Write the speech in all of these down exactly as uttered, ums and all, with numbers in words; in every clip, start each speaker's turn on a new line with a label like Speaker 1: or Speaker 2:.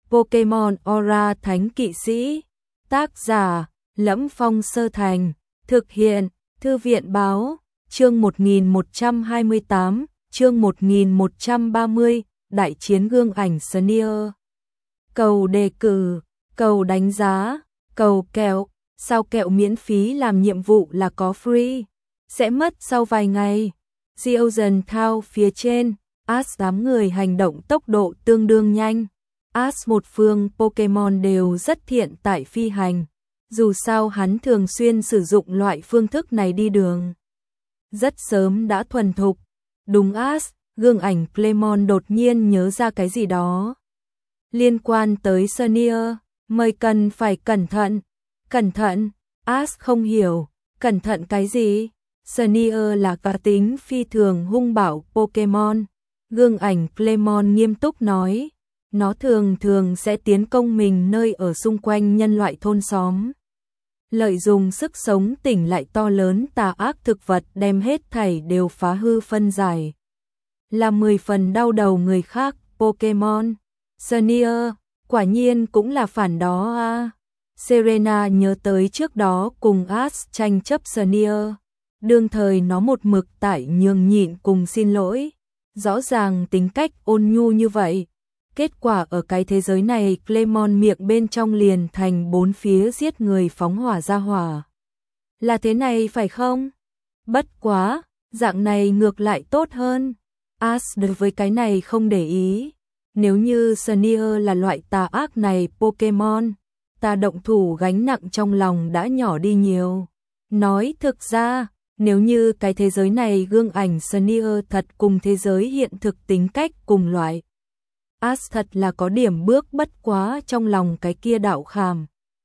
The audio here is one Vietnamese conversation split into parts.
Speaker 1: Pokemon Aura Thánh Kỵ Sĩ. Tác giả: Lẫm Phong Sơ Thành. Thực hiện: Thư viện báo. Chương một nghìn một trăm hai mươi tám, chương một nghìn một trăm ba mươi, Đại chiến gương ảnh Sneer. Cầu đề cử, cầu đánh giá, cầu kẹo, sao kẹo miễn phí làm nhiệm vụ là có free, sẽ mất sau vài ngày. Geogen Thao phía trên, Ash đám người hành động tốc độ tương đương nhanh. Ash một phương Pokemon đều rất thiện tại phi hành, dù sao hắn thường xuyên sử dụng loại phương thức này đi đường. Rất sớm đã thuần thục. Đúng Ash, gương ảnh Clemon đột nhiên nhớ ra cái gì đó. Liên quan tới Sneer, mời cần phải cẩn thận. Cẩn thận, Ash không hiểu, cẩn thận cái gì? Sneer là cá tính phi thường hung bạo Pokemon. Gương ảnh Clemon nghiêm túc nói, nó thường thường sẽ tiến công mình nơi ở xung quanh nhân loại thôn xóm. Lợi dụng sức sống tỉnh lại to lớn tà ác thực vật đem hết thảy đều phá hư phân giải. Là mười phần đau đầu người khác, Pokemon. Sneer, quả nhiên cũng là phản đó à. Serena nhớ tới trước đó cùng Ash tranh chấp Sneer. Đương thời nó một mực tại nhường nhịn cùng xin lỗi. Rõ ràng tính cách ôn nhu như vậy. Kết quả ở cái thế giới này Clemon miệng bên trong liền thành bốn phía giết người phóng hỏa ra hỏa. Là thế này phải không? Bất quá, dạng này ngược lại tốt hơn. Ash đối với cái này không để ý. Nếu như Sneer là loại tà ác này Pokemon, ta động thủ gánh nặng trong lòng đã nhỏ đi nhiều. Nói thực ra, nếu như cái thế giới này gương ảnh Sneer thật cùng thế giới hiện thực tính cách cùng loại, Ash thật là có điểm bước bất quá trong lòng cái kia đạo khảm.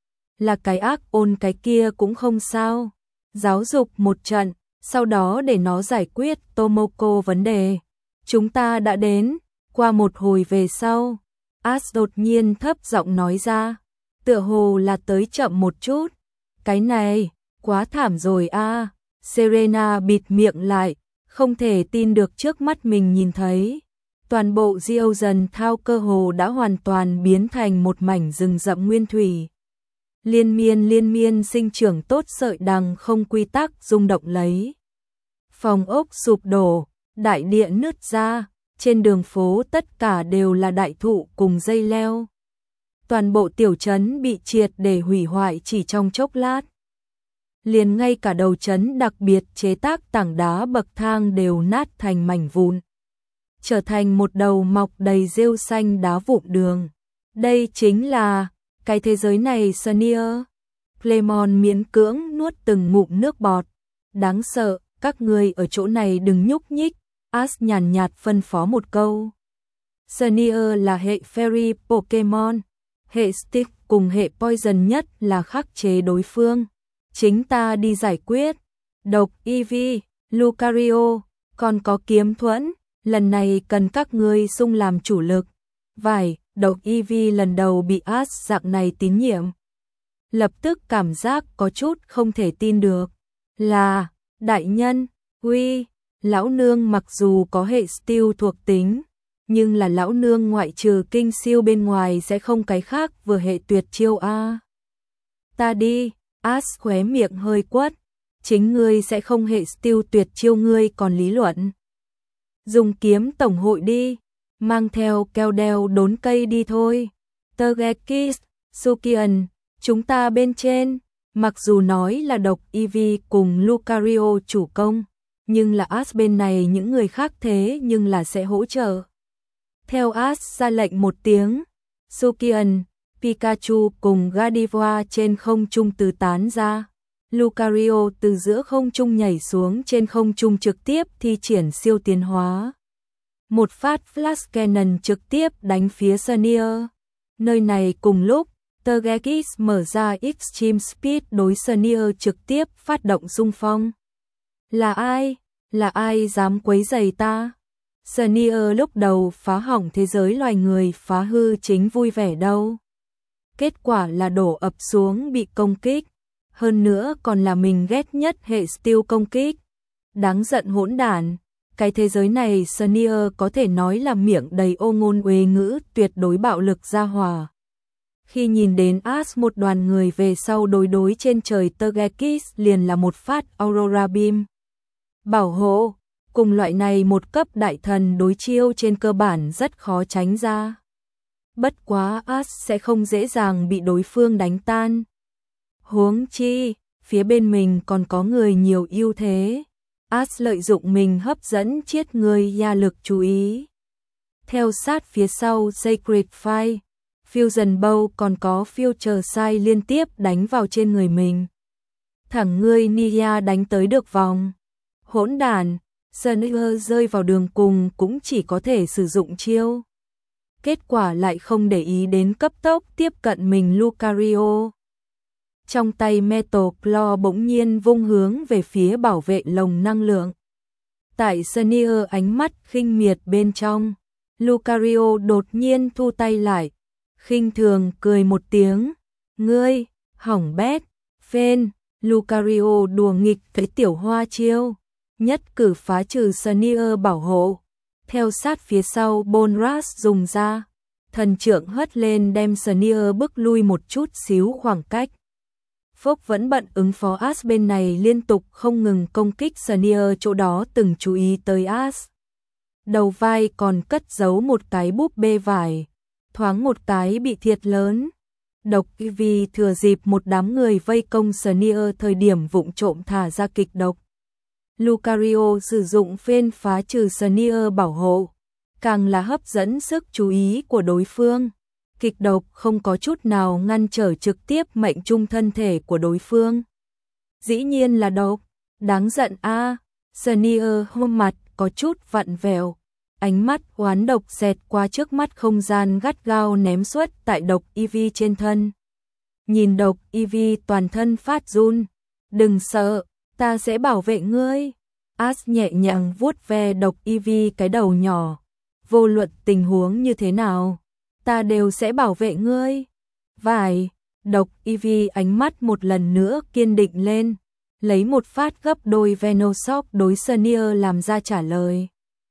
Speaker 1: Là cái ác ôn cái kia cũng không sao. Giáo dục một trận, sau đó để nó giải quyết Tomoko vấn đề. Chúng ta đã đến. Qua một hồi về sau, Ash đột nhiên thấp giọng nói ra, tựa hồ là tới chậm một chút. Cái này, quá thảm rồi a. À. Serena bịt miệng lại, không thể tin được trước mắt mình nhìn thấy. Toàn bộ Geogen Thao cơ hồ đã hoàn toàn biến thành một mảnh rừng rậm nguyên thủy. Liên miên liên miên sinh trưởng tốt sợi đằng không quy tắc rung động lấy. Phòng ốc sụp đổ, đại địa nứt ra, trên đường phố tất cả đều là đại thụ cùng dây leo. Toàn bộ tiểu trấn bị triệt để hủy hoại chỉ trong chốc lát. Liền ngay cả đầu trấn đặc biệt chế tác tảng đá bậc thang đều nát thành mảnh vụn, trở thành một đầu mọc đầy rêu xanh đá vụn đường. Đây chính là cái thế giới này Sneer. Clemon miễn cưỡng nuốt từng ngụm nước bọt. Đáng sợ, các ngươi ở chỗ này đừng nhúc nhích. Ash nhàn nhạt phân phó một câu. Sneer là hệ Fairy Pokemon. Hệ Stick cùng hệ Poison nhất là khắc chế đối phương. Chính ta đi giải quyết. Độc Eevee, Lucario, còn có kiếm thuẫn. Lần này cần các ngươi xung làm chủ lực. Vải, độc Eevee lần đầu bị Ash dạng này tín nhiệm. Lập tức cảm giác có chút không thể tin được. Là, đại nhân, uy, lão nương mặc dù có hệ Steel thuộc tính, nhưng là lão nương ngoại trừ kinh siêu bên ngoài sẽ không cái khác vừa hệ tuyệt chiêu a. Ta đi, Ash khóe miệng hơi quất. Chính ngươi sẽ không hệ Steel tuyệt chiêu ngươi còn lý luận. Dùng kiếm tổng hội đi, mang theo keo đeo đốn cây đi thôi. Togekiss, Sukian, chúng ta bên trên, mặc dù nói là độc Eevee cùng Lucario chủ công, nhưng là Ash bên này những người khác thế nhưng là sẽ hỗ trợ. Theo Ash ra lệnh một tiếng, Sukian, Pikachu cùng Gardevoir trên không trung từ tán ra. Lucario từ giữa không trung nhảy xuống trên không trung trực tiếp thi triển siêu tiến hóa. Một phát Flash Cannon trực tiếp đánh phía Sneer. Nơi này cùng lúc, Togekiss mở ra Extreme Speed đối Sneer trực tiếp phát động xung phong. Là ai? Là ai dám quấy rầy ta? Sneer lúc đầu phá hỏng thế giới loài người phá hư chính vui vẻ đâu. Kết quả là đổ ập xuống bị công kích. Hơn nữa còn là mình ghét nhất hệ Steel công kích. Đáng giận hỗn đản. Cái thế giới này Sneer có thể nói là miệng đầy ô ngôn uế ngữ, tuyệt đối bạo lực gia hỏa. Khi nhìn đến Ash một đoàn người về sau đối đối trên trời Tergekis liền là một phát Aurora Beam. Bảo hộ, cùng loại này một cấp đại thần đối chiêu trên cơ bản rất khó tránh ra. Bất quá Ash sẽ không dễ dàng bị đối phương đánh tan. Huống chi, phía bên mình còn có người nhiều ưu thế. Ash lợi dụng mình hấp dẫn chiết người gia lực chú ý. Theo sát phía sau Sacred Fire, Fusion Bow còn có Future Sight liên tiếp đánh vào trên người mình. Thẳng ngươi Nia đánh tới được vòng. Hỗn đản, Sneer rơi vào đường cùng cũng chỉ có thể sử dụng chiêu. Kết quả lại không để ý đến cấp tốc tiếp cận mình Lucario. Trong tay Metal Claw bỗng nhiên vung hướng về phía bảo vệ lồng năng lượng. Tại Sneer ánh mắt khinh miệt bên trong, Lucario đột nhiên thu tay lại, khinh thường cười một tiếng, ngươi, hỏng bét, phên, Lucario đùa nghịch cái tiểu hoa chiêu, nhất cử phá trừ Sneer bảo hộ. Theo sát phía sau Bonras dùng ra, thần trượng hất lên đem Sneer bước lui một chút xíu khoảng cách. Phốc vẫn bận ứng phó Ash bên này liên tục không ngừng công kích Sneer chỗ đó từng chú ý tới Ash. Đầu vai còn cất giấu một cái búp bê vải, thoáng một cái bị thiệt lớn. Độc Ivy thừa dịp một đám người vây công Sneer thời điểm vụng trộm thả ra kịch độc. Lucario sử dụng phên phá trừ Sneer bảo hộ, càng là hấp dẫn sức chú ý của đối phương. Kịch độc không có chút nào ngăn trở trực tiếp mệnh trung thân thể của đối phương. Dĩ nhiên là độc, đáng giận a. À. Sneer hôm mặt có chút vặn vẹo, ánh mắt oán độc xẹt qua trước mắt không gian gắt gao ném suốt tại độc Ivy trên thân. Nhìn độc Ivy toàn thân phát run, đừng sợ, ta sẽ bảo vệ ngươi. Ash nhẹ nhàng vuốt ve độc Ivy cái đầu nhỏ, vô luận tình huống như thế nào, ta đều sẽ bảo vệ ngươi. Vài, độc Ivy ánh mắt một lần nữa kiên định lên, lấy một phát gấp đôi Venoshock đối Sneer làm ra trả lời.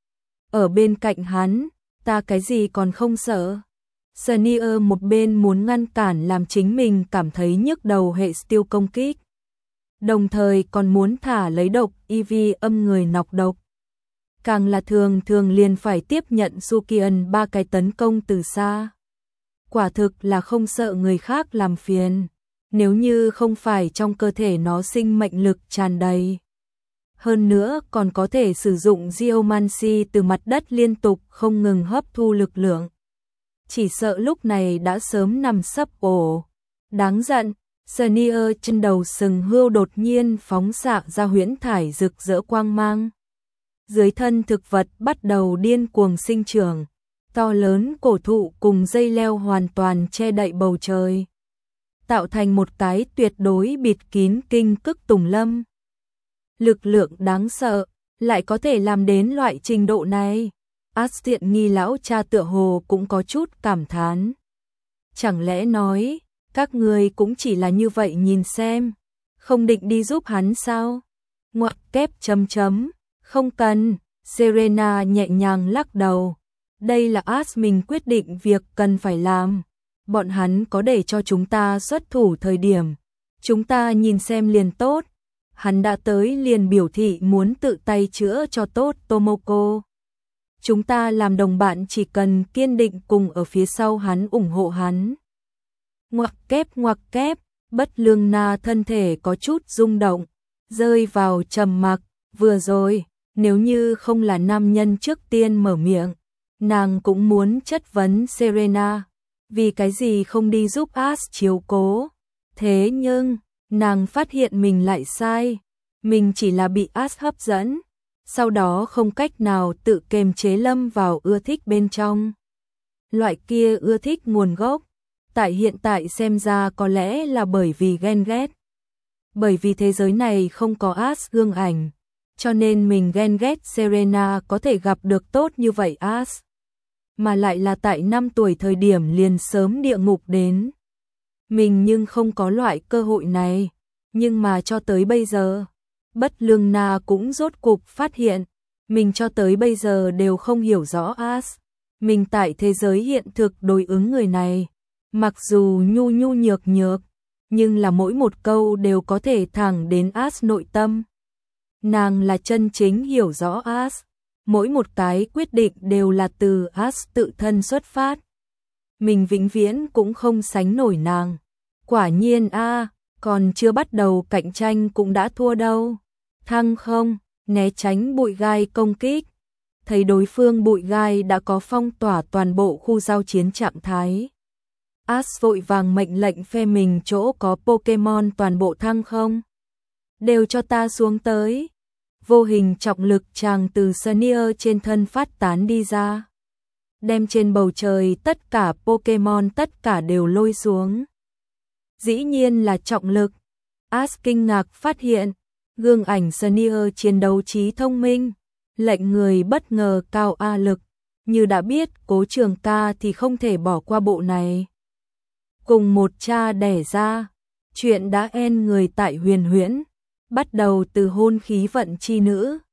Speaker 1: Ở bên cạnh hắn, ta cái gì còn không sợ. Sneer một bên muốn ngăn cản làm chính mình cảm thấy nhức đầu hệ Steel công kích, đồng thời còn muốn thả lấy độc Ivy âm người nọc độc. Càng là thường thường liền phải tiếp nhận Sukian ba cái tấn công từ xa. Quả thực là không sợ người khác làm phiền, nếu như không phải trong cơ thể nó sinh mệnh lực tràn đầy. Hơn nữa còn có thể sử dụng Geomancy từ mặt đất liên tục không ngừng hấp thu lực lượng. Chỉ sợ lúc này đã sớm nằm sấp ổ. Đáng giận, Sneer trên đầu sừng hươu đột nhiên phóng xạ ra huyễn thải rực rỡ quang mang. Dưới thân thực vật bắt đầu điên cuồng sinh trưởng, to lớn cổ thụ cùng dây leo hoàn toàn che đậy bầu trời, tạo thành một cái tuyệt đối bịt kín kinh cức tùng lâm. Lực lượng đáng sợ, lại có thể làm đến loại trình độ này. Ash tiện nghi lão cha tựa hồ cũng có chút cảm thán. Chẳng lẽ nói, các người cũng chỉ là như vậy nhìn xem, không định đi giúp hắn sao? Ngoặc kép chấm chấm, không cần. Serena nhẹ nhàng lắc đầu. Đây là Ash mình quyết định việc cần phải làm. Bọn hắn có để cho chúng ta xuất thủ thời điểm, chúng ta nhìn xem liền tốt. Hắn đã tới liền biểu thị muốn tự tay chữa cho tốt Tomoko. Chúng ta làm đồng bạn chỉ cần kiên định cùng ở phía sau hắn ủng hộ hắn. Ngoặc kép ngoặc kép, Bất Lương Na thân thể có chút rung động, rơi vào trầm mặc. Vừa rồi, nếu như không là nam nhân trước tiên mở miệng, nàng cũng muốn chất vấn Serena, vì cái gì không đi giúp Ash chiếu cố. Thế nhưng, nàng phát hiện mình lại sai, mình chỉ là bị Ash hấp dẫn, sau đó không cách nào tự kiềm chế lâm vào ưa thích bên trong. Loại kia ưa thích nguồn gốc, tại hiện tại xem ra có lẽ là bởi vì ghen ghét. Bởi vì thế giới này không có Ash gương ảnh, cho nên mình ghen ghét Serena có thể gặp được tốt như vậy Ash. Mà lại là tại năm tuổi thời điểm liền sớm địa ngục đến. Mình nhưng không có loại cơ hội này, nhưng mà cho tới bây giờ, Bất Lương Na cũng rốt cục phát hiện, Mình cho tới bây giờ đều không hiểu rõ Ash. Mình tại thế giới hiện thực đối ứng người này, mặc dù nhu nhu nhược nhược, nhưng là mỗi một câu đều có thể thẳng đến Ash nội tâm. Nàng là chân chính hiểu rõ Ash, mỗi một cái quyết định đều là từ Ash tự thân xuất phát. Mình vĩnh viễn cũng không sánh nổi nàng. Quả nhiên a, còn chưa bắt đầu cạnh tranh cũng đã thua đâu. Thăng không, né tránh bụi gai công kích. Thấy đối phương bụi gai đã có phong tỏa toàn bộ khu giao chiến trạng thái. Ash vội vàng mệnh lệnh phe mình chỗ có Pokemon toàn bộ thăng không. Đều cho ta xuống tới. Vô hình trọng lực tràng từ Sneer trên thân phát tán đi ra. Đem trên bầu trời tất cả Pokemon tất cả đều lôi xuống. Dĩ nhiên là trọng lực. Ash kinh ngạc phát hiện, gương ảnh Sneer chiến đấu trí thông minh, lệnh người bất ngờ cao A lực, như đã biết Cố Trường Ca thì không thể bỏ qua bộ này. Cùng một cha đẻ ra, chuyện đã en người tại Huyền Huyễn, bắt đầu từ hôn khí vận chi nữ,